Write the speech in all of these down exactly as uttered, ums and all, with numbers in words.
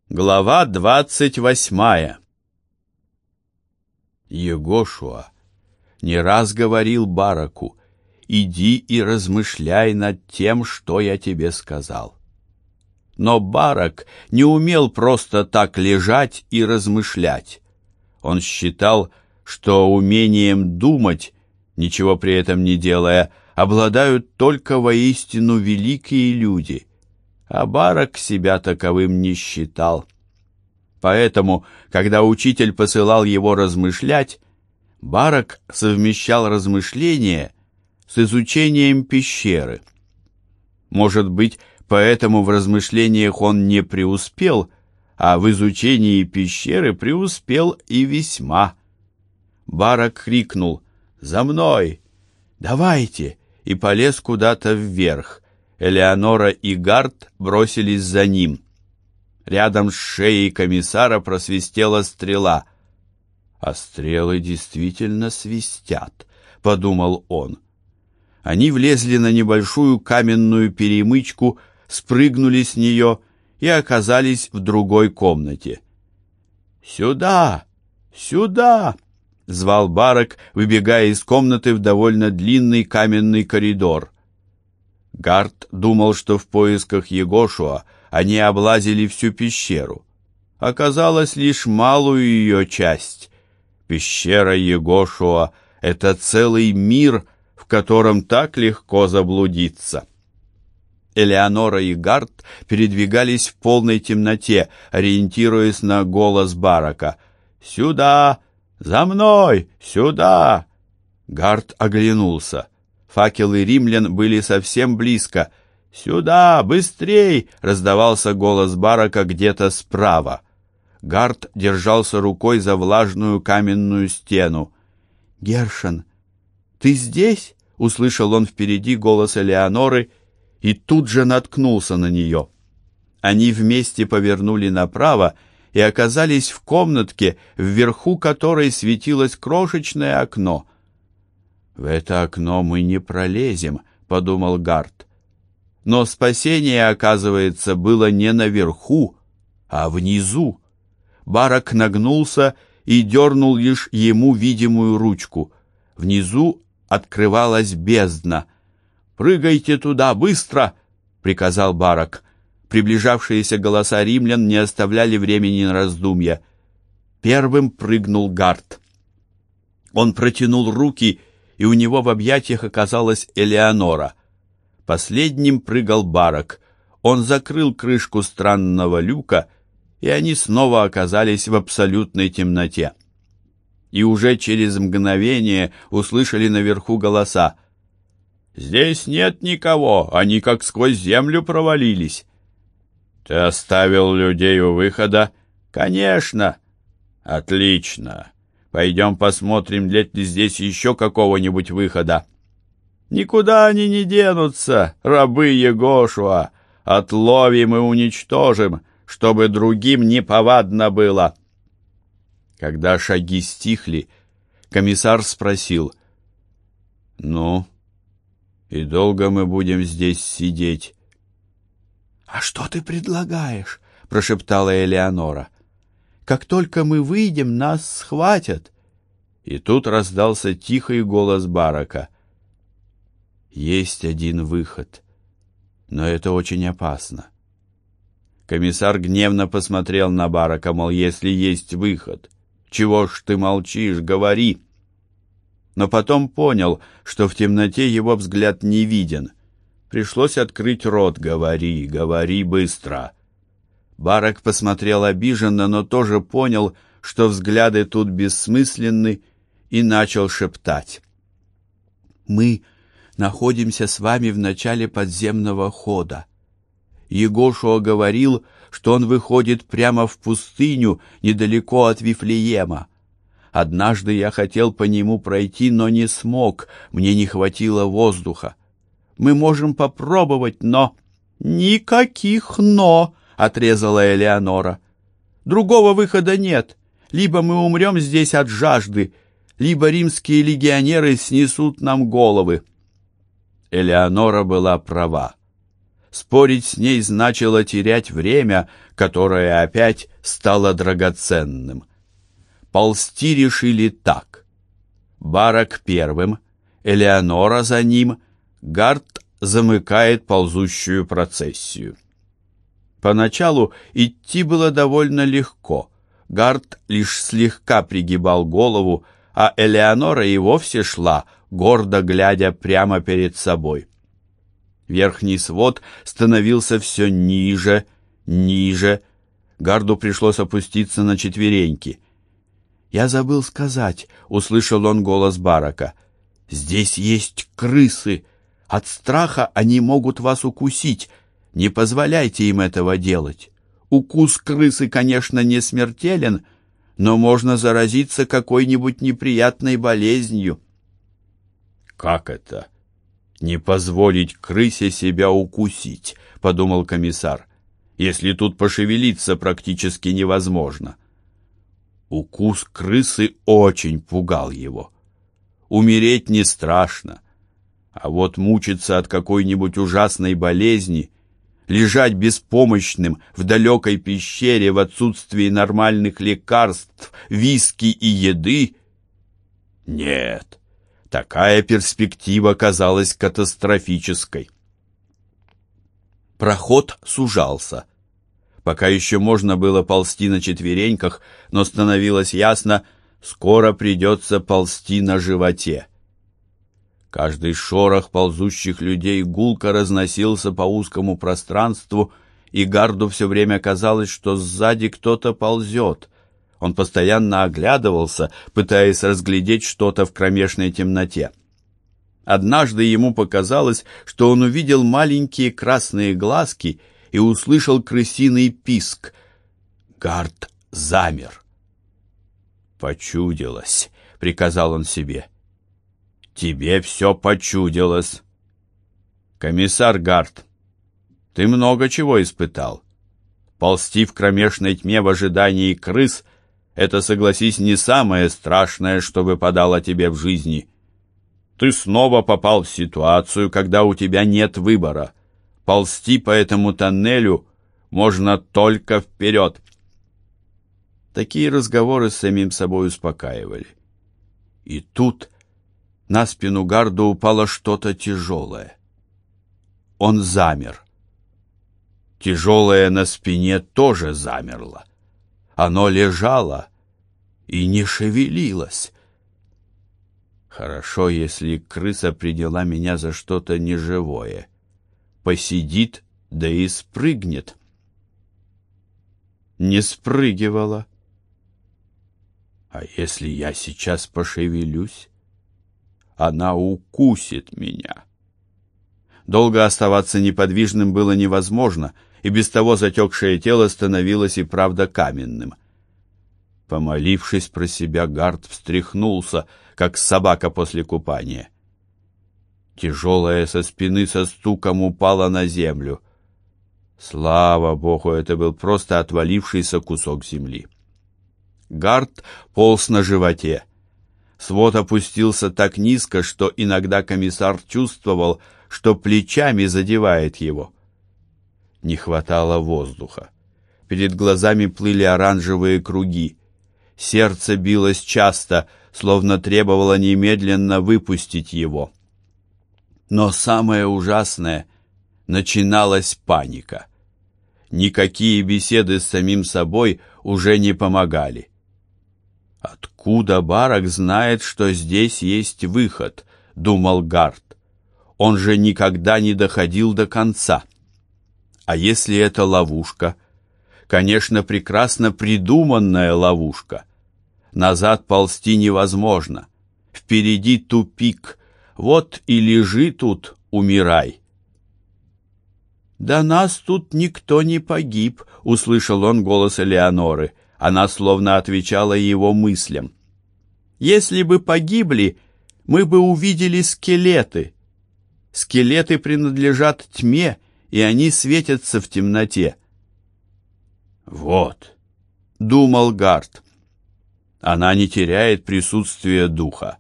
Глава двадцать восьмая. Егошуа не раз говорил Бараку: «Иди и размышляй над тем, что я тебе сказал». Но Барак не умел просто так лежать и размышлять. Он считал, что умением думать, ничего при этом не делая, обладают только воистину великие люди, а Барак себя таковым не считал. Поэтому, когда учитель посылал его размышлять, Барак совмещал размышления с изучением пещеры. Может быть, поэтому в размышлениях он не преуспел, а в изучении пещеры преуспел и весьма. Барак крикнул: «За мной! Давайте!» и полез куда-то вверх. Элеонора и Гарт бросились за ним. Рядом с шеей комиссара просвистела стрела. «А стрелы действительно свистят», — подумал он. Они влезли на небольшую каменную перемычку, спрыгнули с нее и оказались в другой комнате. «Сюда! Сюда!» — звал Барак, выбегая из комнаты в довольно длинный каменный коридор. Гарт думал, что в поисках Егошуа они облазили всю пещеру. Оказалось лишь малую ее часть. Пещера Егошуа — это целый мир, в котором так легко заблудиться. Элеонора и Гарт передвигались в полной темноте, ориентируясь на голос Барака. «Сюда! За мной! Сюда!» Гарт оглянулся. Факелы римлян были совсем близко. «Сюда! Быстрей!» — раздавался голос Барака где-то справа. Гарт держался рукой за влажную каменную стену. «Гершен, ты здесь?» — услышал он впереди голос Элеоноры и тут же наткнулся на нее. Они вместе повернули направо и оказались в комнатке, вверху которой светилось крошечное окно. «В это окно мы не пролезем», — подумал Гарт. Но спасение, оказывается, было не наверху, а внизу. Барак нагнулся и дернул лишь ему видимую ручку. Внизу открывалась бездна. «Прыгайте туда, быстро!» — приказал Барак. Приближавшиеся голоса римлян не оставляли времени на раздумья. Первым прыгнул Гарт. Он протянул руки, и у него в объятиях оказалась Элеонора. Последним прыгал Барак. Он закрыл крышку странного люка, и они снова оказались в абсолютной темноте. И уже через мгновение услышали наверху голоса. «Здесь нет никого, они как сквозь землю провалились». «Ты оставил людей у выхода?» «Конечно». «Отлично. Пойдем посмотрим, нет ли здесь еще какого-нибудь выхода». «Никуда они не денутся, рабы Егошуа. Отловим и уничтожим, чтобы другим неповадно было». Когда шаги стихли, комиссар спросил: «Ну, и долго мы будем здесь сидеть?» «А что ты предлагаешь?» — прошептала Элеонора. «Как только мы выйдем, нас схватят». И тут раздался тихий голос Барака. «Есть один выход, но это очень опасно». Комиссар гневно посмотрел на Барака, мол, если есть выход, чего ж ты молчишь, говори. Но потом понял, что в темноте его взгляд не виден. Пришлось открыть рот. «Говори, говори быстро». Барак посмотрел обиженно, но тоже понял, что взгляды тут бессмысленны, и начал шептать. «Мы находимся с вами в начале подземного хода. Егошуа говорил, что он выходит прямо в пустыню, недалеко от Вифлеема. Однажды я хотел по нему пройти, но не смог, мне не хватило воздуха. Мы можем попробовать, но...» «Никаких «но», — отрезала Элеонора. «Другого выхода нет. Либо мы умрем здесь от жажды, либо римские легионеры снесут нам головы». Элеонора была права. Спорить с ней значило терять время, которое опять стало драгоценным. Ползти решили так. Барак первым, Элеонора за ним, Гарт замыкает ползущую процессию. Поначалу идти было довольно легко. Гарт лишь слегка пригибал голову, а Элеонора и вовсе шла, гордо глядя прямо перед собой. Верхний свод становился все ниже, ниже. Гарду пришлось опуститься на четвереньки. «Я забыл сказать», — услышал он голос Барака. «Здесь есть крысы. От страха они могут вас укусить. Не позволяйте им этого делать. Укус крысы, конечно, не смертелен, но можно заразиться какой-нибудь неприятной болезнью». «Как это? Не позволить крысе себя укусить?» — подумал комиссар. «Если тут пошевелиться практически невозможно». Укус крысы очень пугал его. Умереть не страшно, а вот мучиться от какой-нибудь ужасной болезни, лежать беспомощным в далекой пещере в отсутствии нормальных лекарств, виски и еды? Нет, такая перспектива казалась катастрофической. Проход сужался. Пока еще можно было ползти на четвереньках, но становилось ясно, скоро придется ползти на животе. Каждый шорох ползущих людей гулко разносился по узкому пространству, и Гарду все время казалось, что сзади кто-то ползет. Он постоянно оглядывался, пытаясь разглядеть что-то в кромешной темноте. Однажды ему показалось, что он увидел маленькие красные глазки и услышал крысиный писк. Гард замер. «Почудилось», — приказал он себе. «Тебе все почудилось». «Комиссар Гард, ты много чего испытал. Ползти в кромешной тьме в ожидании крыс — это, согласись, не самое страшное, что выпадало тебе в жизни. Ты снова попал в ситуацию, когда у тебя нет выбора. Ползти по этому тоннелю можно только вперед». Такие разговоры с самим собой успокаивали. И тут на спину Гарду упало что-то тяжелое. Он замер. Тяжелое на спине тоже замерло. Оно лежало и не шевелилось. Хорошо, если крыса приняла меня за что-то неживое. Посидит, да и спрыгнет. Не спрыгивала. А если я сейчас пошевелюсь, она укусит меня. Долго оставаться неподвижным было невозможно, и без того затекшее тело становилось и правда каменным. Помолившись про себя, Гард встряхнулся, как собака после купания. Тяжелое со спины со стуком упало на землю. Слава Богу, это был просто отвалившийся кусок земли. Гард полз на животе. Свод опустился так низко, что иногда комиссар чувствовал, что плечами задевает его. Не хватало воздуха. Перед глазами плыли оранжевые круги. Сердце билось часто, словно требовало немедленно выпустить его. Но самое ужасное — начиналась паника. Никакие беседы с самим собой уже не помогали. «Откуда Барак знает, что здесь есть выход?» — думал Гард. «Он же никогда не доходил до конца. А если это ловушка? Конечно, прекрасно придуманная ловушка. Назад ползти невозможно. Впереди тупик. Вот и лежи тут, умирай». «Да нас тут никто не погиб», — услышал он голос Элеоноры. Она словно отвечала его мыслям. «Если бы погибли, мы бы увидели скелеты. Скелеты принадлежат тьме, и они светятся в темноте». «Вот», — думал Гард, — «она не теряет присутствие духа,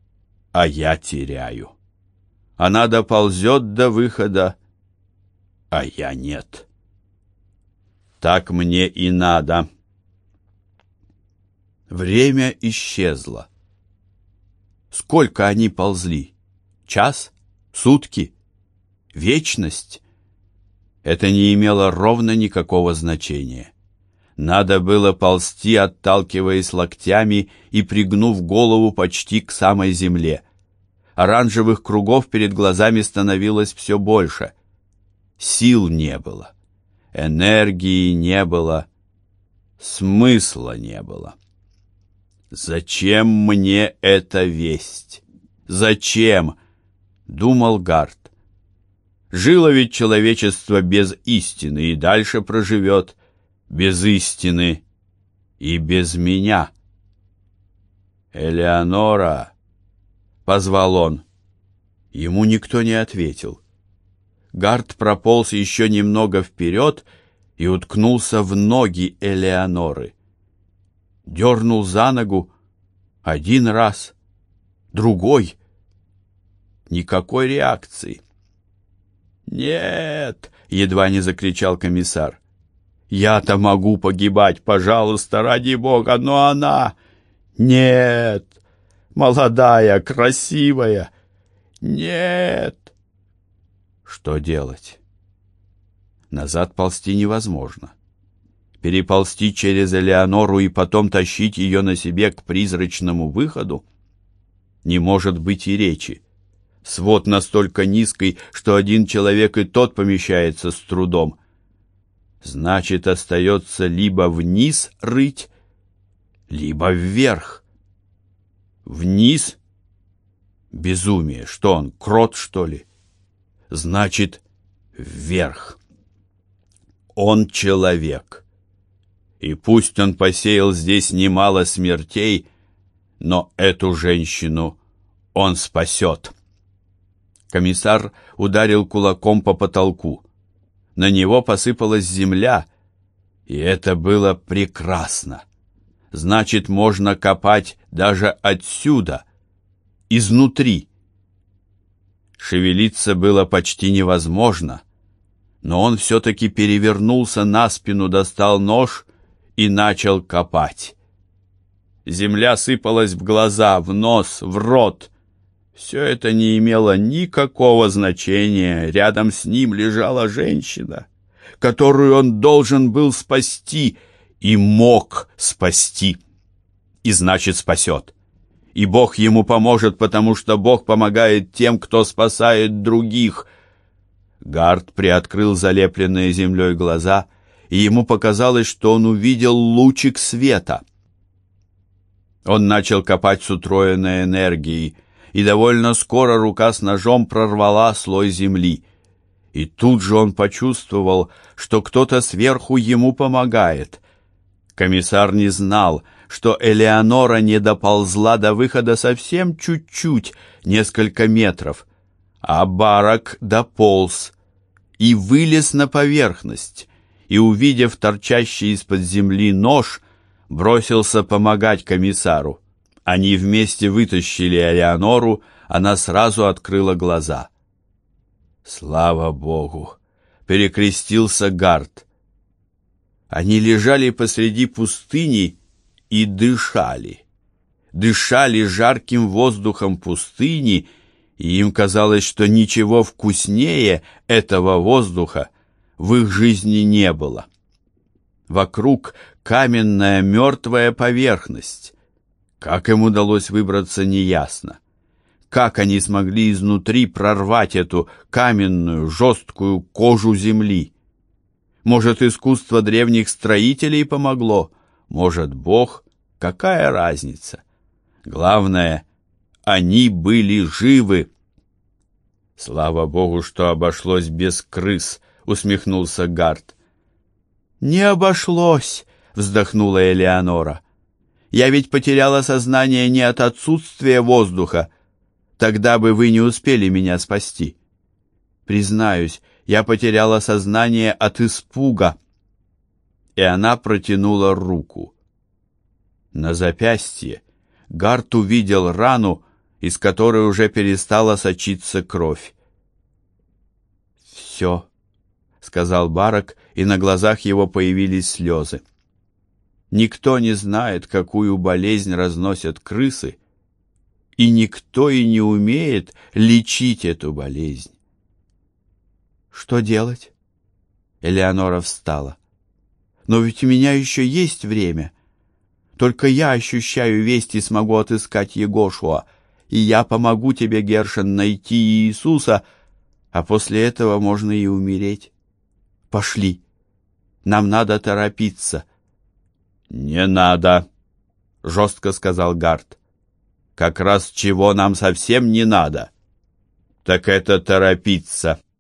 а я теряю. Она доползет до выхода, а я нет. Так мне и надо. Время исчезло. Сколько они ползли? Час? Сутки? Вечность? Это не имело ровно никакого значения. Надо было ползти, отталкиваясь локтями и пригнув голову почти к самой земле. Оранжевых кругов перед глазами становилось все больше. Сил не было, энергии не было, смысла не было. «Зачем мне эта весть? Зачем?» — думал Гарт. «Жило ведь человечество без истины и дальше проживет без истины и без меня». «Элеонора!» — позвал он. Ему никто не ответил. Гарт прополз еще немного вперед и уткнулся в ноги Элеоноры. Дернул за ногу один раз, другой. Никакой реакции. «Нет!» — едва не закричал комиссар. «Я-то могу погибать, пожалуйста, ради Бога, но она... Нет! Молодая, красивая! Нет!» Что делать? Назад ползти невозможно. Переползти через Элеонору и потом тащить ее на себе к призрачному выходу? Не может быть и речи. Свод настолько низкий, что один человек и тот помещается с трудом. Значит, остается либо вниз рыть, либо вверх. Вниз? Безумие. Что он, крот, что ли? Значит, вверх. Он человек. И пусть он посеял здесь немало смертей, но эту женщину он спасет. Комиссар ударил кулаком по потолку. На него посыпалась земля, и это было прекрасно. Значит, можно копать даже отсюда, изнутри. Шевелиться было почти невозможно, но он все-таки перевернулся на спину, достал нож и начал копать. Земля сыпалась в глаза, в нос, в рот. Все это не имело никакого значения. Рядом с ним лежала женщина, которую он должен был спасти и мог спасти. И значит, спасет. И Бог ему поможет, потому что Бог помогает тем, кто спасает других. Гарт приоткрыл залепленные землей глаза, и ему показалось, что он увидел лучик света. Он начал копать с утроенной энергией, и довольно скоро рука с ножом прорвала слой земли. И тут же он почувствовал, что кто-то сверху ему помогает. Комиссар не знал, что Элеонора не доползла до выхода совсем чуть-чуть, несколько метров, а Барак дополз и вылез на поверхность, и, увидев торчащий из-под земли нож, бросился помогать комиссару. Они вместе вытащили Элеонору, она сразу открыла глаза. «Слава Богу!» — перекрестился Гарт. Они лежали посреди пустыни и дышали. Дышали жарким воздухом пустыни, и им казалось, что ничего вкуснее этого воздуха в их жизни не было. Вокруг каменная мертвая поверхность. Как им удалось выбраться, неясно. Как они смогли изнутри прорвать эту каменную, жесткую кожу земли? Может, искусство древних строителей помогло? Может, Бог? Какая разница? Главное, они были живы. Слава Богу, что обошлось без крыс, усмехнулся Гарт. Не обошлось, вздохнула Элеонора. Я ведь потеряла сознание не от отсутствия воздуха. Тогда бы вы не успели меня спасти. Признаюсь, я потеряла сознание от испуга. И она протянула руку. На запястье Гарт увидел рану, из которой уже перестала сочиться кровь. «Все», сказал Барак, и на глазах его появились слезы. Никто не знает, какую болезнь разносят крысы, и никто и не умеет лечить эту болезнь. Что делать? Элеонора встала. Но ведь у меня еще есть время. Только я ощущаю весть и смогу отыскать Егошуа, и я помогу тебе, Гершен, найти Иисуса, а после этого можно и умереть. Пошли. Нам надо торопиться. Не надо, жестко сказал Гард. Как раз чего нам совсем не надо, так это торопиться.